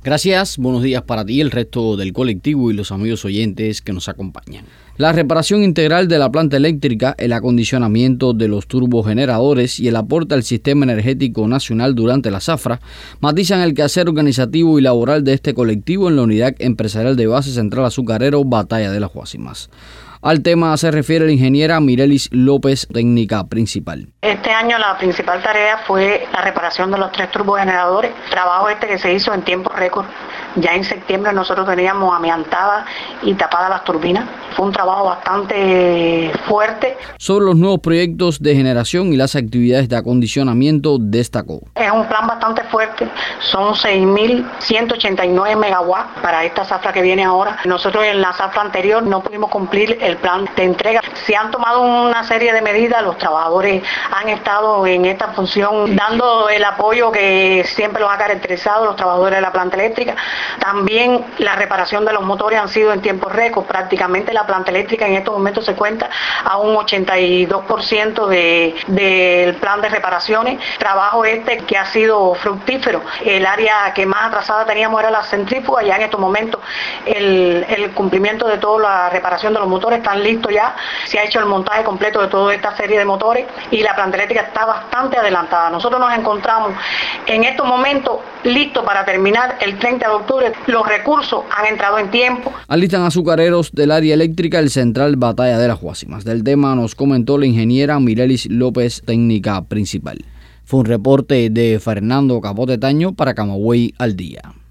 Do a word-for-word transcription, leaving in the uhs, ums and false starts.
Gracias, buenos días para ti, el resto del colectivo y los amigos oyentes que nos acompañan. La reparación integral de la planta eléctrica, el acondicionamiento de los turbogeneradores y el aporte al sistema energético nacional durante la zafra matizan el quehacer organizativo y laboral de este colectivo en la unidad empresarial de base Central Azucarero Batalla de las Guasimas. Al tema se refiere la ingeniera Mirelis López, técnica principal. Este año la principal tarea fue la reparación de los tres turbogeneradores, trabajo este que se hizo en tiempo récord. Ya en septiembre nosotros teníamos amiantadas y tapadas las turbinas. Fue un trabajo bastante fuerte. Sobre los nuevos proyectos de generación y las actividades de acondicionamiento destacó. Es un plan bastante fuerte, son seis mil ciento ochenta y nueve megawatts para esta zafra que viene ahora. Nosotros en la zafra anterior no pudimos cumplir el plan de entrega. Se han tomado una serie de medidas, los trabajadores han estado en esta función dando el apoyo que siempre los ha caracterizado, los trabajadores de la planta eléctrica. También la reparación de los motores han sido en tiempo récord. Prácticamente la planta eléctrica en estos momentos se cuenta a un ochenta y dos por ciento de, del plan de reparaciones. Trabajo este que ha sido fructífero. El área que más atrasada teníamos era la centrífuga. Ya en estos momentos el, el cumplimiento de toda la reparación de los motores están listos ya. Se ha hecho el montaje completo de toda esta serie de motores y la planta eléctrica está bastante adelantada. Nosotros nos encontramos en estos momentos listos para terminar el treinta de octubre. Los recursos han entrado en tiempo. Alistan azucareros del área eléctrica el Central Batalla de las Guasimas. Del tema nos comentó la ingeniera Mirelis López, técnica principal. Fue un reporte de Fernando Capote Taño para Camagüey al Día.